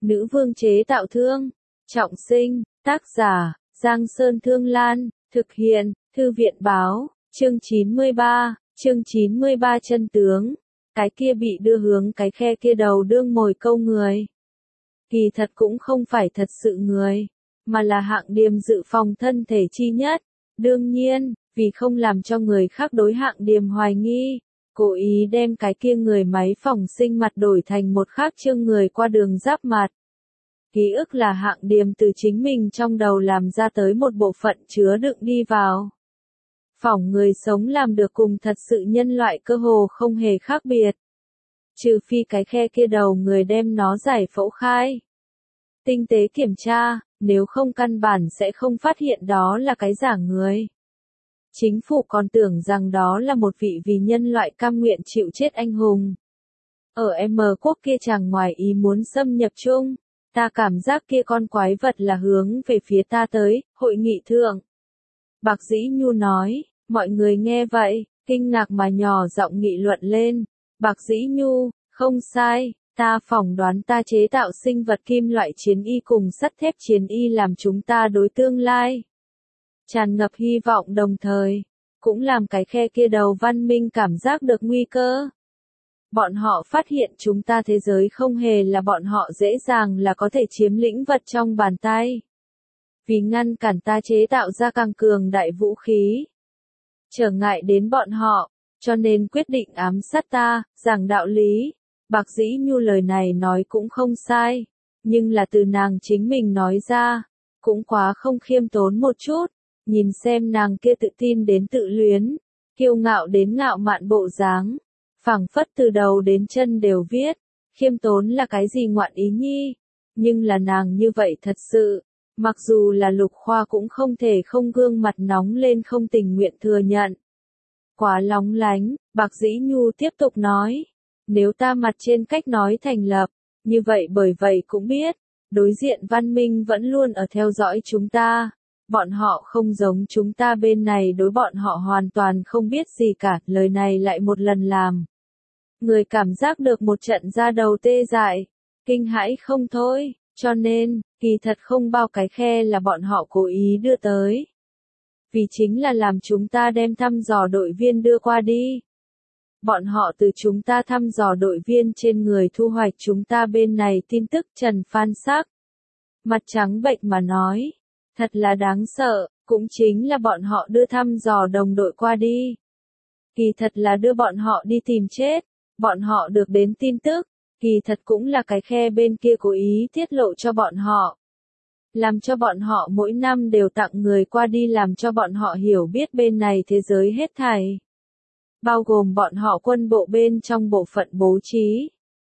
Nữ vương chế tạo thương. Trọng sinh. Tác giả, Giang Sơn Thương Lan. Thực hiện, Thư viện báo. Chương 93 chân tướng. Cái kia bị đưa hướng cái khe kia đầu đương mồi câu người. Kỳ thật cũng không phải thật sự người, mà là Hạng Điềm dự phòng thân thể chi nhất. Đương nhiên, vì không làm cho người khác đối Hạng Điềm hoài nghi, cố ý đem cái kia người máy phòng sinh mặt đổi thành một khác chương người qua đường giáp mặt. Ký ức là Hạng Điềm từ chính mình trong đầu làm ra tới một bộ phận chứa đựng đi vào. Phỏng người sống làm được cùng thật sự nhân loại cơ hồ không hề khác biệt. Trừ phi cái khe kia đầu người đem nó giải phẫu khai. Tinh tế kiểm tra, nếu không căn bản sẽ không phát hiện đó là cái giả người. Chính phủ còn tưởng rằng đó là một vị vì nhân loại cam nguyện chịu chết anh hùng. Ở M quốc kia chàng ngoài ý muốn xâm nhập chung, ta cảm giác kia con quái vật là hướng về phía ta tới, hội nghị thượng. Bạc Dĩ Nhu nói, mọi người nghe vậy, kinh ngạc mà nhỏ giọng nghị luận lên. Bạc Dĩ Nhu, không sai, ta phỏng đoán ta chế tạo sinh vật kim loại chiến y cùng sắt thép chiến y làm chúng ta đối tương lai. Tràn ngập hy vọng đồng thời, cũng làm cái khe kia đầu văn minh cảm giác được nguy cơ. Bọn họ phát hiện chúng ta thế giới không hề là bọn họ dễ dàng là có thể chiếm lĩnh vật trong bàn tay. Vì ngăn cản ta chế tạo ra càng cường đại vũ khí, trở ngại đến bọn họ, cho nên quyết định ám sát ta, giảng đạo lý. Bạc Dĩ Nhu lời này nói cũng không sai, nhưng là từ nàng chính mình nói ra, cũng quá không khiêm tốn một chút. Nhìn xem nàng kia tự tin đến tự luyến, kiêu ngạo đến ngạo mạn bộ dáng, phảng phất từ đầu đến chân đều viết, khiêm tốn là cái gì ngoạn ý nhi, nhưng là nàng như vậy thật sự, mặc dù là Lục Khoa cũng không thể không gương mặt nóng lên không tình nguyện thừa nhận. Quá lóng lánh, Bạc Dĩ Nhu tiếp tục nói, nếu ta mặt trên cách nói thành lập, như vậy bởi vậy cũng biết, đối diện văn minh vẫn luôn ở theo dõi chúng ta. Bọn họ không giống chúng ta bên này đối bọn họ hoàn toàn không biết gì cả, lời này lại một lần làm. Người cảm giác được một trận da đầu tê dại, kinh hãi không thôi, cho nên, kỳ thật không bao cái khe là bọn họ cố ý đưa tới. Vì chính là làm chúng ta đem thăm dò đội viên đưa qua đi. Bọn họ từ chúng ta thăm dò đội viên trên người thu hoạch chúng ta bên này tin tức. Trần Phan sắc mặt trắng bệch mà nói. Thật là đáng sợ, cũng chính là bọn họ đưa thăm dò đồng đội qua đi. Kỳ thật là đưa bọn họ đi tìm chết, bọn họ được đến tin tức, kỳ thật cũng là cái khe bên kia cố ý tiết lộ cho bọn họ. Làm cho bọn họ mỗi năm đều tặng người qua đi làm cho bọn họ hiểu biết bên này thế giới hết thảy. Bao gồm bọn họ quân bộ bên trong bộ phận bố trí.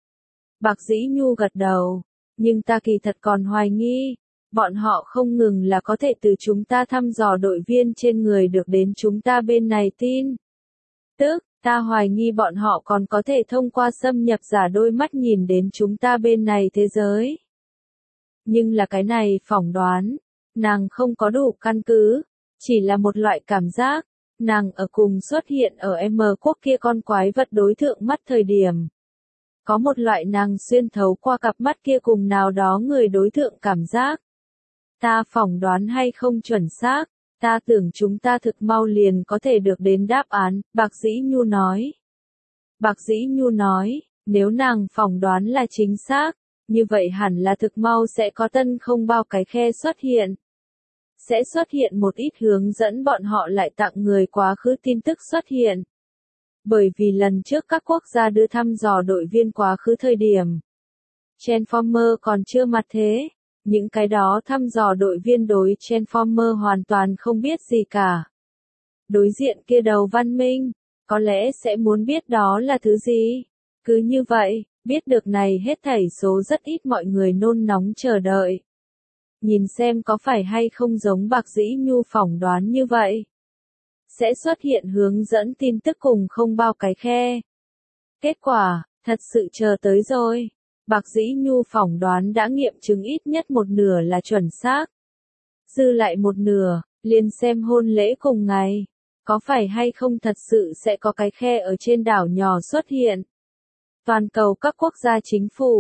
Bạc Dĩ Nhu gật đầu, nhưng ta kỳ thật còn hoài nghi. Bọn họ không ngừng là có thể từ chúng ta thăm dò đội viên trên người được đến chúng ta bên này tin. Tức, ta hoài nghi bọn họ còn có thể thông qua xâm nhập giả đôi mắt nhìn đến chúng ta bên này thế giới. Nhưng là cái này phỏng đoán, nàng không có đủ căn cứ, chỉ là một loại cảm giác, nàng ở cùng xuất hiện ở M quốc kia con quái vật đối thượng mắt thời điểm. Có một loại nàng xuyên thấu qua cặp mắt kia cùng nào đó người đối thượng cảm giác. Ta phỏng đoán hay không chuẩn xác, ta tưởng chúng ta thực mau liền có thể được đến đáp án, Bạc Dĩ Nhu nói. Bạc Dĩ Nhu nói, nếu nàng phỏng đoán là chính xác, như vậy hẳn là thực mau sẽ có tân không bao cái khe xuất hiện. Sẽ xuất hiện một ít hướng dẫn bọn họ lại tặng người quá khứ tin tức xuất hiện. Bởi vì lần trước các quốc gia đưa thăm dò đội viên quá khứ thời điểm. Transformer còn chưa mặt thế. Những cái đó thăm dò đội viên đối Transformer hoàn toàn không biết gì cả. Đối diện kia đầu văn minh, có lẽ sẽ muốn biết đó là thứ gì. Cứ như vậy, biết được này hết thảy số rất ít mọi người nôn nóng chờ đợi. Nhìn xem có phải hay không giống Bạc Dĩ Nhu phỏng đoán như vậy. Sẽ xuất hiện hướng dẫn tin tức cùng không bao cái khe. Kết quả, thật sự chờ tới rồi. Bạc Dĩ Nhu phỏng đoán đã nghiệm chứng ít nhất một nửa là chuẩn xác. Dư lại một nửa, liền xem hôn lễ cùng ngày. Có phải hay không thật sự sẽ có cái khe ở trên đảo nhỏ xuất hiện. Toàn cầu các quốc gia chính phủ,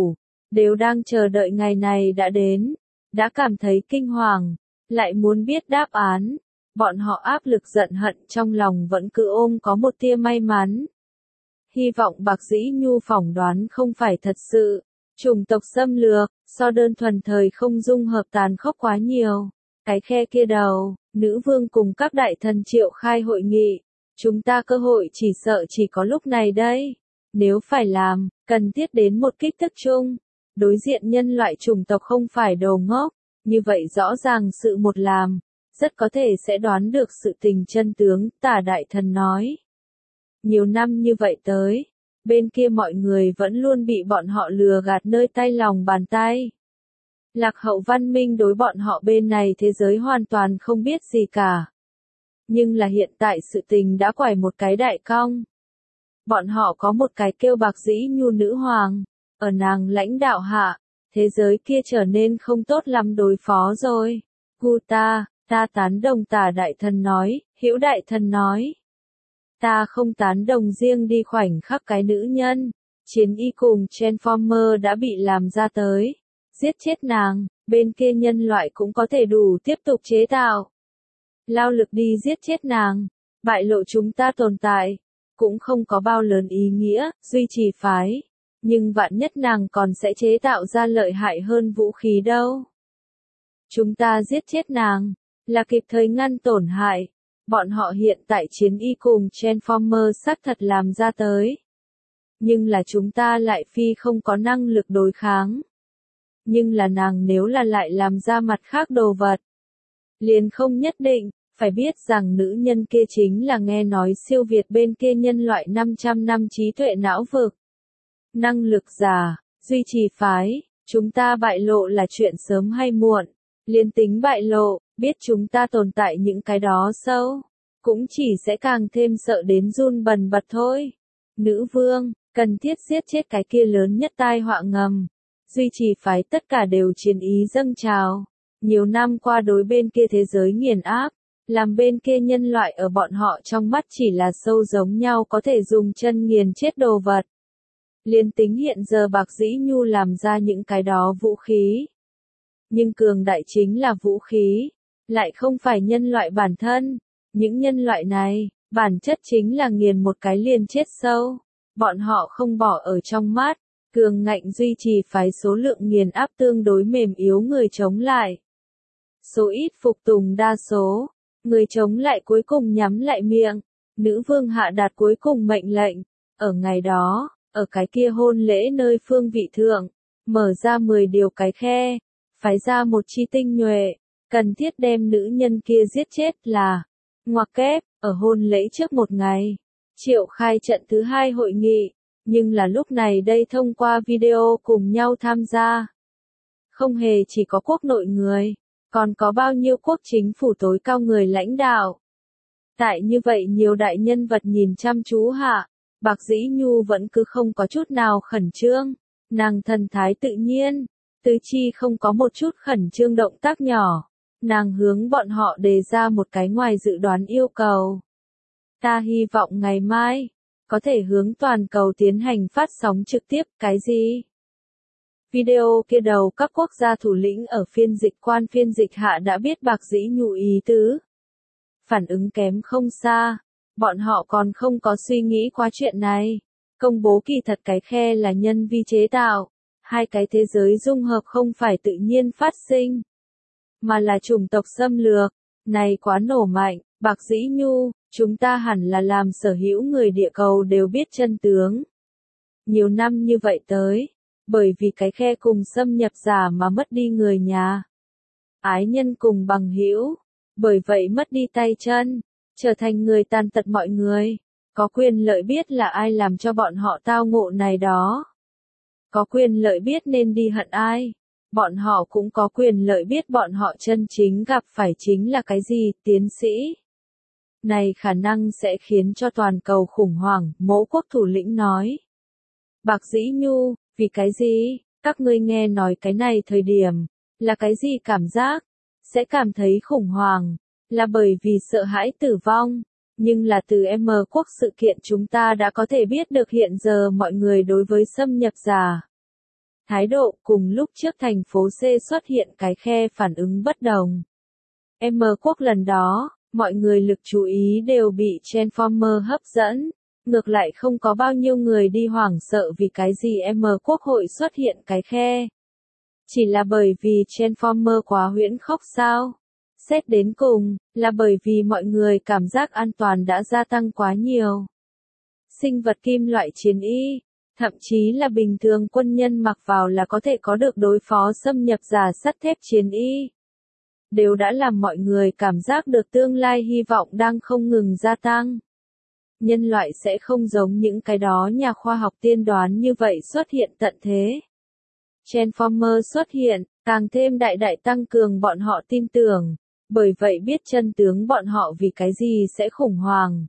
đều đang chờ đợi ngày này đã đến, đã cảm thấy kinh hoàng, lại muốn biết đáp án. Bọn họ áp lực giận hận trong lòng vẫn cứ ôm có một tia may mắn. Hy vọng Bạc Dĩ Nhu phỏng đoán không phải thật sự. Chủng tộc xâm lược, so đơn thuần thời không dung hợp tàn khốc quá nhiều. Cái khe kia đầu, nữ vương cùng các đại thần triệu khai hội nghị. Chúng ta cơ hội chỉ sợ chỉ có lúc này đây. Nếu phải làm, cần thiết đến một kích thước chung. Đối diện nhân loại chủng tộc không phải đồ ngốc. Như vậy rõ ràng sự một làm, rất có thể sẽ đoán được sự tình chân tướng, Tả đại thần nói. Nhiều năm như vậy tới, bên kia mọi người vẫn luôn bị bọn họ lừa gạt nơi tay lòng bàn tay. Lạc hậu văn minh đối bọn họ bên này thế giới hoàn toàn không biết gì cả. Nhưng là hiện tại sự tình đã quải một cái đại cong. Bọn họ có một cái kêu Bạc Dĩ Nhu nữ hoàng, ở nàng lãnh đạo hạ, thế giới kia trở nên không tốt lắm đối phó rồi. Ta tán đồng Tả đại thần nói, Hữu đại thần nói. Ta không tán đồng riêng đi khoảnh khắc cái nữ nhân, chiến y cùng Transformer đã bị làm ra tới. Giết chết nàng, bên kia nhân loại cũng có thể đủ tiếp tục chế tạo. Lao lực đi giết chết nàng, bại lộ chúng ta tồn tại, cũng không có bao lớn ý nghĩa, duy trì phái. Nhưng vạn nhất nàng còn sẽ chế tạo ra lợi hại hơn vũ khí đâu. Chúng ta giết chết nàng, là kịp thời ngăn tổn hại. Bọn họ hiện tại chiến y cùng Transformer xác thật làm ra tới. Nhưng là chúng ta lại phi không có năng lực đối kháng. Nhưng là nàng nếu là lại làm ra mặt khác đồ vật. Liền không nhất định, phải biết rằng nữ nhân kia chính là nghe nói siêu việt bên kia nhân loại 500 năm trí tuệ não vực. Năng lực giả, duy trì phái, chúng ta bại lộ là chuyện sớm hay muộn. Liên tính bại lộ, biết chúng ta tồn tại những cái đó sâu, cũng chỉ sẽ càng thêm sợ đến run bần bật thôi. Nữ vương, cần thiết giết chết cái kia lớn nhất tai họa ngầm. Duy trì phái tất cả đều chiến ý dâng trào. Nhiều năm qua đối bên kia thế giới nghiền áp, làm bên kia nhân loại ở bọn họ trong mắt chỉ là sâu giống nhau có thể dùng chân nghiền chết đồ vật. Liên tính hiện giờ Bạc Dĩ Nhu làm ra những cái đó vũ khí. Nhưng cường đại chính là vũ khí, lại không phải nhân loại bản thân. Những nhân loại này, bản chất chính là nghiền một cái liền chết sâu. Bọn họ không bỏ ở trong mắt, cường ngạnh duy trì phái số lượng nghiền áp tương đối mềm yếu người chống lại. Số ít phục tùng đa số, người chống lại cuối cùng nhắm lại miệng. Nữ vương hạ đạt cuối cùng mệnh lệnh, ở ngày đó, ở cái kia hôn lễ nơi phương vị thượng, mở ra 10 điều cái khe, phái ra một chi tinh nhuệ, cần thiết đem nữ nhân kia giết chết là, ngoặc kép, ở hôn lễ trước một ngày, triệu khai trận thứ 2 hội nghị, nhưng là lúc này đây thông qua video cùng nhau tham gia. Không hề chỉ có quốc nội người, còn có bao nhiêu quốc chính phủ tối cao người lãnh đạo. Tại như vậy nhiều đại nhân vật nhìn chăm chú hạ, Bạc Dĩ Nhu vẫn cứ không có chút nào khẩn trương, nàng thần thái tự nhiên, tứ chi không có một chút khẩn trương động tác nhỏ, nàng hướng bọn họ đề ra một cái ngoài dự đoán yêu cầu. Ta hy vọng ngày mai, có thể hướng toàn cầu tiến hành phát sóng trực tiếp, cái gì? Video kia đầu các quốc gia thủ lĩnh ở phiên dịch quan phiên dịch hạ đã biết Bạc Dĩ Nhu ý tứ. Phản ứng kém không xa, bọn họ còn không có suy nghĩ qua chuyện này. Công bố kỳ thật cái khe là nhân vi chế tạo, hai cái thế giới dung hợp không phải tự nhiên phát sinh, mà là chủng tộc xâm lược, này quá nổ mạnh. Bạc Dĩ Nhu, chúng ta hẳn là làm sở hữu người địa cầu đều biết chân tướng. Nhiều năm như vậy tới, bởi vì cái khe cùng xâm nhập giả mà mất đi người nhà, ái nhân cùng bằng hữu, bởi vậy mất đi tay chân, trở thành người tàn tật mọi người, có quyền lợi biết là ai làm cho bọn họ tao ngộ này đó. Có quyền lợi biết nên đi hận ai. Bọn họ cũng có quyền lợi biết bọn họ chân chính gặp phải chính là cái gì, tiến sĩ. Này khả năng sẽ khiến cho toàn cầu khủng hoảng, Mẫu quốc thủ lĩnh nói. Bạc Dĩ Nhu, vì cái gì? Các ngươi nghe nói cái này thời điểm, là cái gì cảm giác? Sẽ cảm thấy khủng hoảng, là bởi vì sợ hãi tử vong. Nhưng là từ M quốc sự kiện chúng ta đã có thể biết được hiện giờ mọi người đối với xâm nhập giả. thái độ cùng lúc trước thành phố C xuất hiện cái khe phản ứng bất đồng. M quốc lần đó, mọi người lực chú ý đều bị Transformer hấp dẫn, ngược lại không có bao nhiêu người đi hoảng sợ vì cái gì M quốc hội xuất hiện cái khe. Chỉ là bởi vì Transformer quá huyễn khốc sao? Xét đến cùng, là bởi vì mọi người cảm giác an toàn đã gia tăng quá nhiều. Sinh vật kim loại chiến y, thậm chí là bình thường quân nhân mặc vào là có thể có được đối phó xâm nhập giả sắt thép chiến y. Đều đã làm mọi người cảm giác được tương lai hy vọng đang không ngừng gia tăng. Nhân loại sẽ không giống những cái đó nhà khoa học tiên đoán như vậy xuất hiện tận thế. Transformer xuất hiện, càng thêm đại tăng cường bọn họ tin tưởng, bởi vậy biết chân tướng bọn họ vì cái gì sẽ khủng hoảng.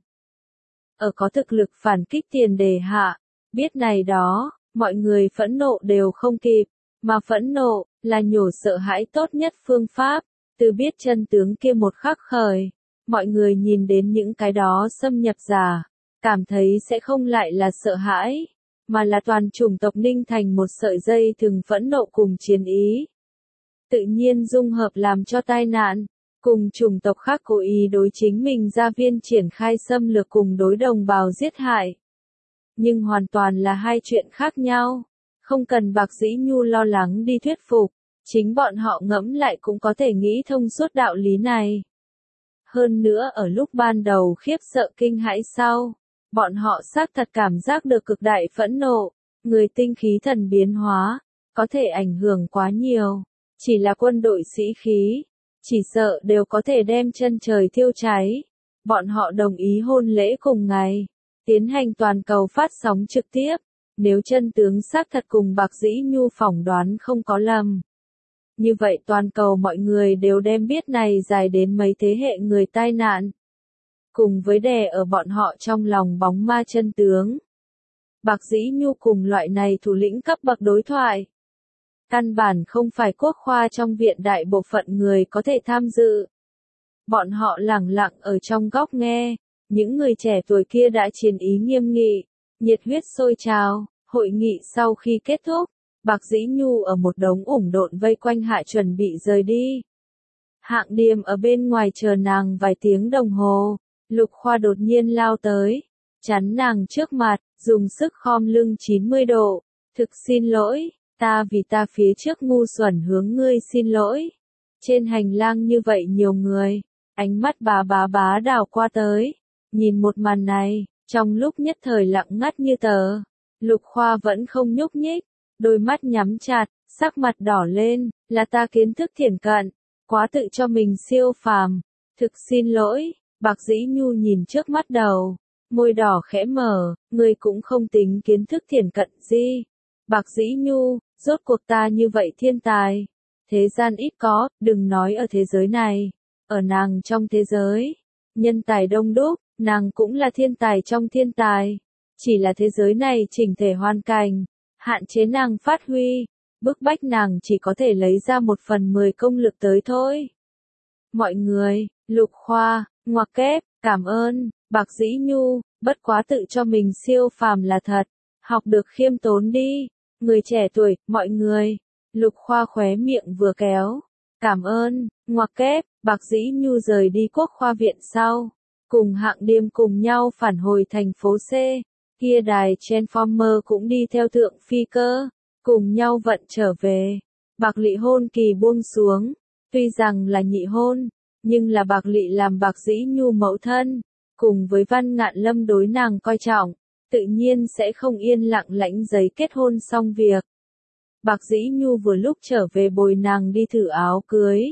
Ở có thực lực phản kích tiền đề hạ, biết này đó, mọi người phẫn nộ đều không kịp, mà phẫn nộ là nhổ sợ hãi tốt nhất phương pháp, từ biết chân tướng kia một khắc khởi, mọi người nhìn đến những cái đó xâm nhập giả, cảm thấy sẽ không lại là sợ hãi, mà là toàn chủng tộc ninh thành một sợi dây thừng phẫn nộ cùng chiến ý. Tự nhiên dung hợp làm cho tai nạn, cùng chủng tộc khác cố ý đối chính mình gia viên triển khai xâm lược cùng đối đồng bào giết hại. Nhưng hoàn toàn là hai chuyện khác nhau, không cần Bạc Dĩ Nhu lo lắng đi thuyết phục, chính bọn họ ngẫm lại cũng có thể nghĩ thông suốt đạo lý này. Hơn nữa ở lúc ban đầu khiếp sợ kinh hãi sau, bọn họ xác thật cảm giác được cực đại phẫn nộ, người tinh khí thần biến hóa, có thể ảnh hưởng quá nhiều, chỉ là quân đội sĩ khí, chỉ sợ đều có thể đem chân trời thiêu cháy. Bọn họ đồng ý hôn lễ cùng ngày, tiến hành toàn cầu phát sóng trực tiếp, nếu chân tướng xác thật cùng Bạc Dĩ Nhu phỏng đoán không có lầm. Như vậy toàn cầu mọi người đều đem biết này dài đến mấy thế hệ người tai nạn. Cùng với đè ở bọn họ trong lòng bóng ma chân tướng. Bạc Dĩ Nhu cùng loại này thủ lĩnh cấp bậc đối thoại. Căn bản không phải quốc khoa trong viện đại bộ phận người có thể tham dự. Bọn họ lẳng lặng ở trong góc nghe, những người trẻ tuổi kia đã chiến ý nghiêm nghị, nhiệt huyết sôi trào, hội nghị sau khi kết thúc, Bạc Dĩ Nhu ở một đống ủng độn vây quanh hạ chuẩn bị rời đi. Hạng Điềm ở bên ngoài chờ nàng vài tiếng đồng hồ, Lục Khoa đột nhiên lao tới, chắn nàng trước mặt, dùng sức khom lưng 90 độ, thực xin lỗi, ta vì ta phía trước ngu xuẩn hướng ngươi xin lỗi. Trên hành lang như vậy nhiều người, ánh mắt bá đảo qua tới, nhìn một màn này, trong lúc nhất thời lặng ngắt như tờ, Lục Khoa vẫn không nhúc nhích, đôi mắt nhắm chặt, sắc mặt đỏ lên, là ta kiến thức thiển cận, quá tự cho mình siêu phàm, thực xin lỗi. Bạc Dĩ Nhu nhìn trước mắt đầu, môi đỏ khẽ mở, ngươi cũng không tính kiến thức thiển cận gì. Bạc Dĩ Nhu, rốt cuộc ta như vậy thiên tài, thế gian ít có, đừng nói ở thế giới này, ở nàng trong thế giới, nhân tài đông đúc, nàng cũng là thiên tài trong thiên tài, chỉ là thế giới này chỉnh thể hoàn cảnh, hạn chế nàng phát huy, bức bách nàng chỉ có thể lấy ra 1/10 công lực tới thôi. Mọi người, Lục Khoa, ngoặc kép, cảm ơn, Bạc Dĩ Nhu, bất quá tự cho mình siêu phàm là thật, học được khiêm tốn đi, người trẻ tuổi, mọi người, Lục Khoa khóe miệng vừa kéo, cảm ơn, ngoặc kép, Bạc Dĩ Nhu rời đi quốc khoa viện sau, cùng Hạng Điềm cùng nhau phản hồi thành phố C, kia đài Transformer cũng đi theo thượng phi cơ, cùng nhau vận trở về, Bạc Lị hôn kỳ buông xuống, tuy rằng là nhị hôn, nhưng là Bạc Lị làm Bạc Dĩ Nhu mẫu thân, cùng với Văn Ngạn Lâm đối nàng coi trọng, tự nhiên sẽ không yên lặng lãnh giấy kết hôn xong việc. Bạc Dĩ Nhu vừa lúc trở về bồi nàng đi thử áo cưới.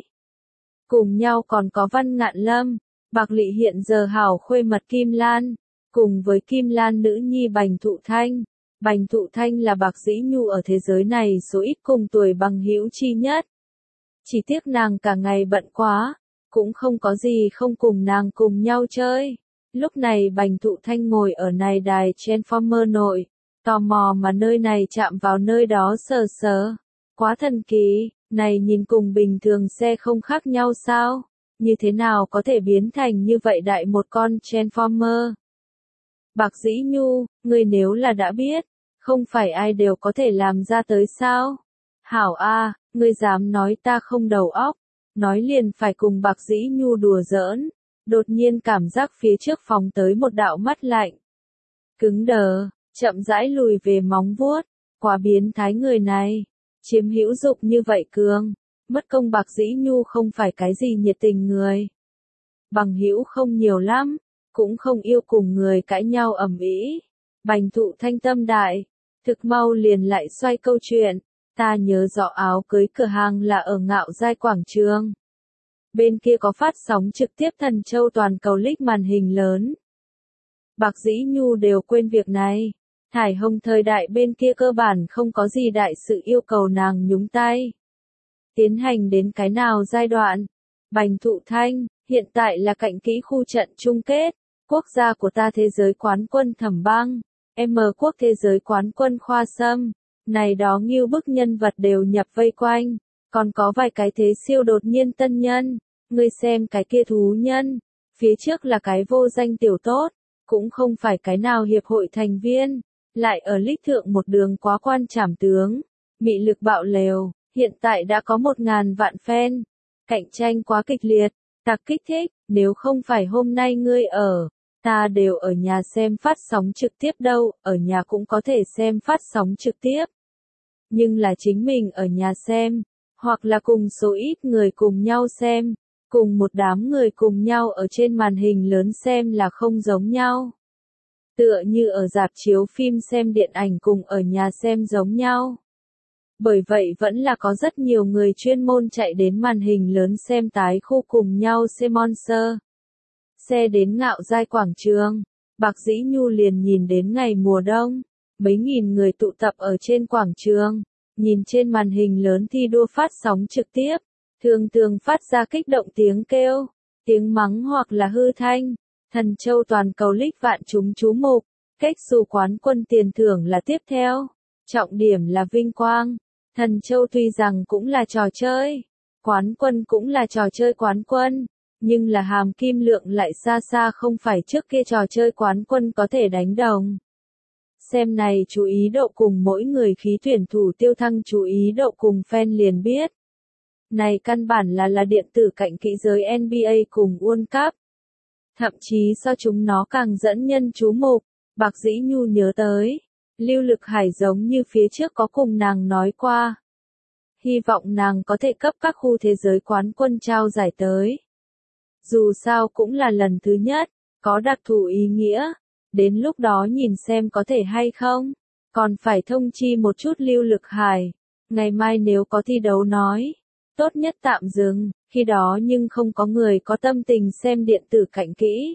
Cùng nhau còn có Văn Ngạn Lâm, Bạc Lị hiện giờ hảo khuê mật Kim Lan, cùng với Kim Lan nữ nhi Bành Thụ Thanh. Bành Thụ Thanh là Bạc Dĩ Nhu ở thế giới này số ít cùng tuổi bằng hữu chi nhất. Chỉ tiếc nàng cả ngày bận quá, cũng không có gì không cùng nàng cùng nhau chơi. Lúc này Bành Thụ Thanh ngồi ở này đài Transformer nội, tò mò mà nơi này chạm vào nơi đó sờ sờ. Quá thần kỳ, này nhìn cùng bình thường xe không khác nhau sao? Như thế nào có thể biến thành như vậy đại một con Transformer? Bạc Dĩ Nhu, ngươi nếu là đã biết, Không phải ai đều có thể làm ra tới sao? Hảo a, ngươi dám nói ta không đầu óc, nói liền phải cùng Bạc Dĩ Nhu đùa giỡn, đột nhiên cảm giác phía trước phóng tới một đạo mắt lạnh. Cứng đờ, chậm rãi lùi về móng vuốt, quá biến thái người này, chiếm hữu dục như vậy cường, mất công Bạc Dĩ Nhu không phải cái gì nhiệt tình người. Bằng hữu không nhiều lắm, cũng không yêu cùng người cãi nhau ầm ĩ. Bành Thụ Thanh tâm đại, thực mau liền lại xoay câu chuyện, ta nhớ rõ áo cưới cửa hàng là ở Ngạo Giai quảng trường. Bên kia có phát sóng trực tiếp Thần Châu toàn cầu league màn hình lớn. Bạc Dĩ Nhu đều quên việc này. Thải Hồng thời đại bên kia cơ bản không có gì đại sự yêu cầu nàng nhúng tay. Tiến hành đến cái nào giai đoạn? Bành Thụ Thanh, hiện tại là cạnh kỹ khu trận chung kết, quốc gia của ta thế giới quán quân Thẩm Băng, M quốc thế giới quán quân Khoa Sâm, này đó ngưu bức nhân vật đều nhập vây quanh, còn có vài cái thế siêu đột nhiên tân nhân, ngươi xem cái kia thú nhân, phía trước là cái vô danh tiểu tốt, cũng không phải cái nào hiệp hội thành viên, lại ở lít thượng một đường quá quan trảm tướng, mị lực bạo lều, hiện tại đã có 1.000 vạn fan, cạnh tranh quá kịch liệt, tạc kích thích, nếu không phải hôm nay ngươi ở, ta đều ở nhà xem phát sóng trực tiếp đâu, ở nhà cũng có thể xem phát sóng trực tiếp. Nhưng là chính mình ở nhà xem, hoặc là cùng số ít người cùng nhau xem, cùng một đám người cùng nhau ở trên màn hình lớn xem là không giống nhau. Tựa như ở rạp chiếu phim xem điện ảnh cùng ở nhà xem giống nhau. Bởi vậy vẫn là có rất nhiều người chuyên môn chạy đến màn hình lớn xem tái khu cùng nhau xem Monster. Xe đến Ngạo Giai quảng trường, Bạc Dĩ Nhu liền nhìn đến ngày mùa đông, mấy nghìn người tụ tập ở trên quảng trường, nhìn trên màn hình lớn thi đua phát sóng trực tiếp, thường phát ra kích động tiếng kêu, tiếng mắng hoặc là hư thanh. Thần Châu toàn cầu league vạn chúng chú mục, cách xù quán quân tiền thưởng là tiếp theo, trọng điểm là vinh quang. Thần Châu tuy rằng cũng là trò chơi, quán quân cũng là trò chơi quán quân, nhưng là hàm kim lượng lại xa xa không phải trước kia trò chơi quán quân có thể đánh đồng. Xem này chú ý độ cùng mỗi người khí tuyển thủ tiêu thăng chú ý độ cùng fan liền biết. Này căn bản là điện tử cạnh kỹ giới NBA cùng World Cup. Thậm chí so chúng nó càng dẫn nhân chú mục, Bạc Dĩ Nhu nhớ tới. Lưu Lực Hải giống như phía trước có cùng nàng nói qua. Hy vọng nàng có thể cấp các khu thế giới quán quân trao giải tới. Dù sao cũng là lần thứ nhất, có đặc thù ý nghĩa. Đến lúc đó nhìn xem có thể hay không. Còn phải thông chi một chút Lưu Lực Hải. Ngày mai nếu có thi đấu nói. Tốt nhất tạm dừng, khi đó nhưng không có người có tâm tình xem điện tử cạnh kỹ.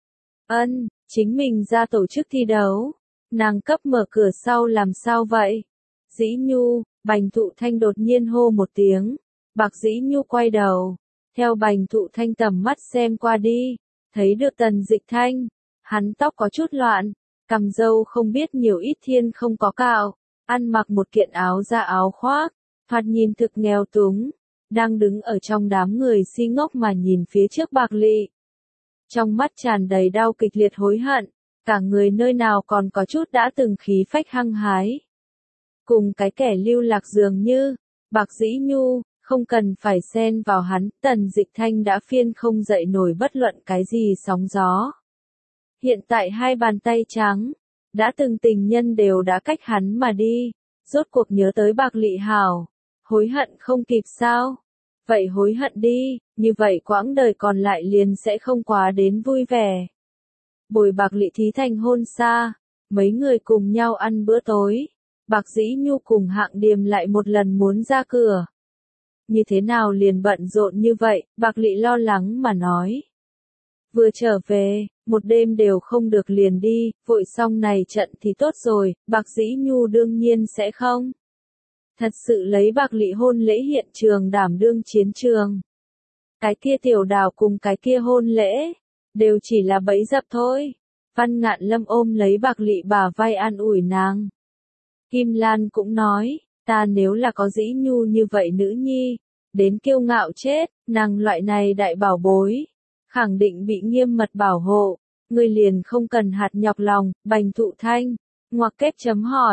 Chính mình ra tổ chức thi đấu. Nàng cấp mở cửa sau làm sao vậy? Dĩ Nhu, Bành Thụ Thanh đột nhiên hô một tiếng. Bạc Dĩ Nhu quay đầu. Theo Bành Thụ Thanh tầm mắt xem qua đi. Thấy được Tần Dịch Thanh. Hắn tóc có chút loạn. Cằm râu không biết nhiều ít thiên không có cạo. Ăn mặc một kiện áo da áo khoác. Thoạt nhìn thực nghèo túng. Đang đứng ở trong đám người si ngốc mà nhìn phía trước Bạc Lị. Trong mắt tràn đầy đau kịch liệt hối hận. Cả người nơi nào còn có chút đã từng khí phách hăng hái. Cùng cái kẻ lưu lạc dường như, Bạc Dĩ Nhu, không cần phải xen vào hắn, Tần Dịch Thanh đã phiên không dậy nổi bất luận cái gì sóng gió. Hiện tại hai bàn tay trắng, đã từng tình nhân đều đã cách hắn mà đi, rốt cuộc nhớ tới Bạc Lị hảo, hối hận không kịp sao? Vậy hối hận đi, như vậy quãng đời còn lại liền sẽ không quá đến vui vẻ. Bồi Bạc Lị thí thành hôn xa, mấy người cùng nhau ăn bữa tối. Bạc Dĩ Nhu cùng Hạng Điềm lại một lần muốn ra cửa. Như thế nào liền bận rộn như vậy, Bạc Lị lo lắng mà nói. Vừa trở về, một đêm đều không được liền đi, vội xong này trận thì tốt rồi, Bạc Dĩ Nhu đương nhiên sẽ không. Thật sự lấy Bạc Lị hôn lễ hiện trường đảm đương chiến trường. Cái kia tiểu đào cùng cái kia hôn lễ, đều chỉ là bẫy dập thôi. Văn Ngạn Lâm ôm lấy Bạc Lị bả vai an ủi nàng. Kim Lan cũng nói, ta nếu là có Dĩ Nhu như vậy nữ nhi, đến kiêu ngạo chết, nàng loại này đại bảo bối, khẳng định bị nghiêm mật bảo hộ, ngươi liền không cần hạt nhọc lòng. Bành Thụ Thanh, ngoặc kép chấm hỏi,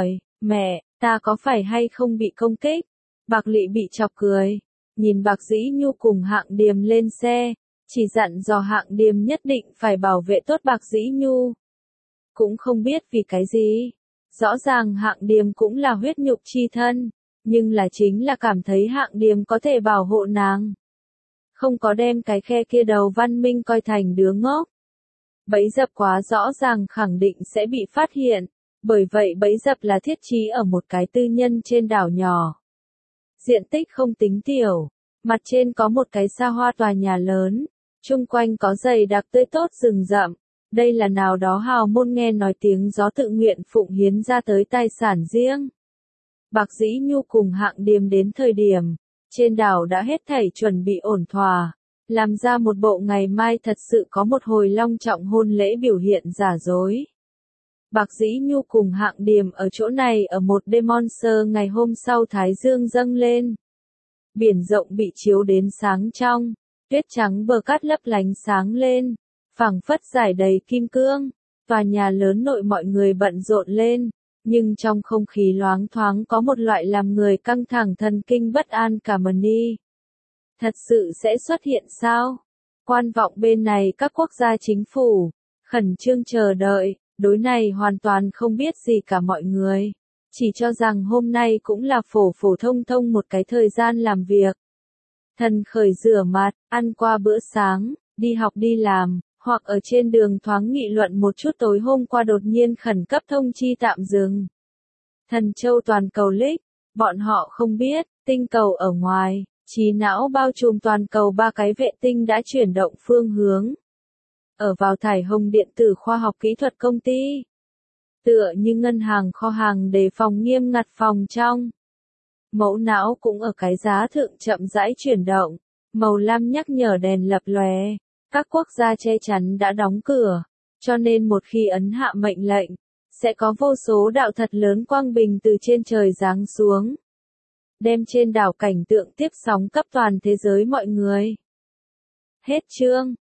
Mẹ, ta có phải hay không bị công kích? Bạc Lị bị chọc cười. Nhìn Bạc Dĩ Nhu cùng Hạng Điềm lên xe, chỉ dặn dò Hạng Điềm nhất định phải bảo vệ tốt Bạc Dĩ Nhu. Cũng không biết vì cái gì. Rõ ràng Hạng Điềm cũng là huyết nhục chi thân, nhưng là chính là cảm thấy Hạng Điềm có thể bảo hộ nàng. Không có đem cái khe kia đầu Văn Minh coi thành đứa ngốc. Bẫy dập quá rõ ràng khẳng định sẽ bị phát hiện, bởi vậy bẫy dập là thiết trí ở một cái tư nhân trên đảo nhỏ. Diện tích không tính tiểu, mặt trên có một cái xa hoa tòa nhà lớn, chung quanh có dày đặc tươi tốt rừng rậm. Đây là nào đó hào môn nghe nói tiếng gió tự nguyện phụng hiến ra tới tài sản riêng. Bạc Dĩ Nhu cùng Hạng Điềm đến thời điểm, trên đảo đã hết thảy chuẩn bị ổn thỏa, làm ra một bộ ngày mai thật sự có một hồi long trọng hôn lễ biểu hiện giả dối. Bạc Dĩ Nhu cùng Hạng Điềm ở chỗ này ở một đêm Monster ngày hôm sau Thái Dương dâng lên. Biển rộng bị chiếu đến sáng trong, tuyết trắng bờ cát lấp lánh sáng lên, phảng phất rải đầy kim cương. Tòa nhà lớn nội mọi người bận rộn lên, nhưng trong không khí loáng thoáng có một loại làm người căng thẳng thần kinh bất an cả mani. Thật sự sẽ xuất hiện sao? Quan vọng bên này các quốc gia chính phủ, khẩn trương chờ đợi, đối này hoàn toàn không biết gì cả mọi người. Chỉ cho rằng hôm nay cũng là phổ phổ thông thông một cái thời gian làm việc. Thần khởi rửa mặt, ăn qua bữa sáng, đi học đi làm, hoặc ở trên đường thoáng nghị luận một chút tối hôm qua đột nhiên khẩn cấp thông chi tạm dừng. Thần châu toàn cầu lích, bọn họ không biết, tinh cầu ở ngoài, trí não bao trùm toàn cầu 3 cái vệ tinh đã chuyển động phương hướng. Ở vào thải hồng điện tử khoa học kỹ thuật công ty. Tựa như ngân hàng kho hàng đề phòng nghiêm ngặt phòng trong. Mẫu não cũng ở cái giá thượng chậm rãi chuyển động, màu lam nhắc nhở đèn lập lòe. Các quốc gia che chắn đã đóng cửa, cho nên một khi ấn hạ mệnh lệnh, sẽ có vô số đạo thật lớn quang bình từ trên trời giáng xuống. Đem trên đảo cảnh tượng tiếp sóng cấp toàn thế giới mọi người. Hết chương.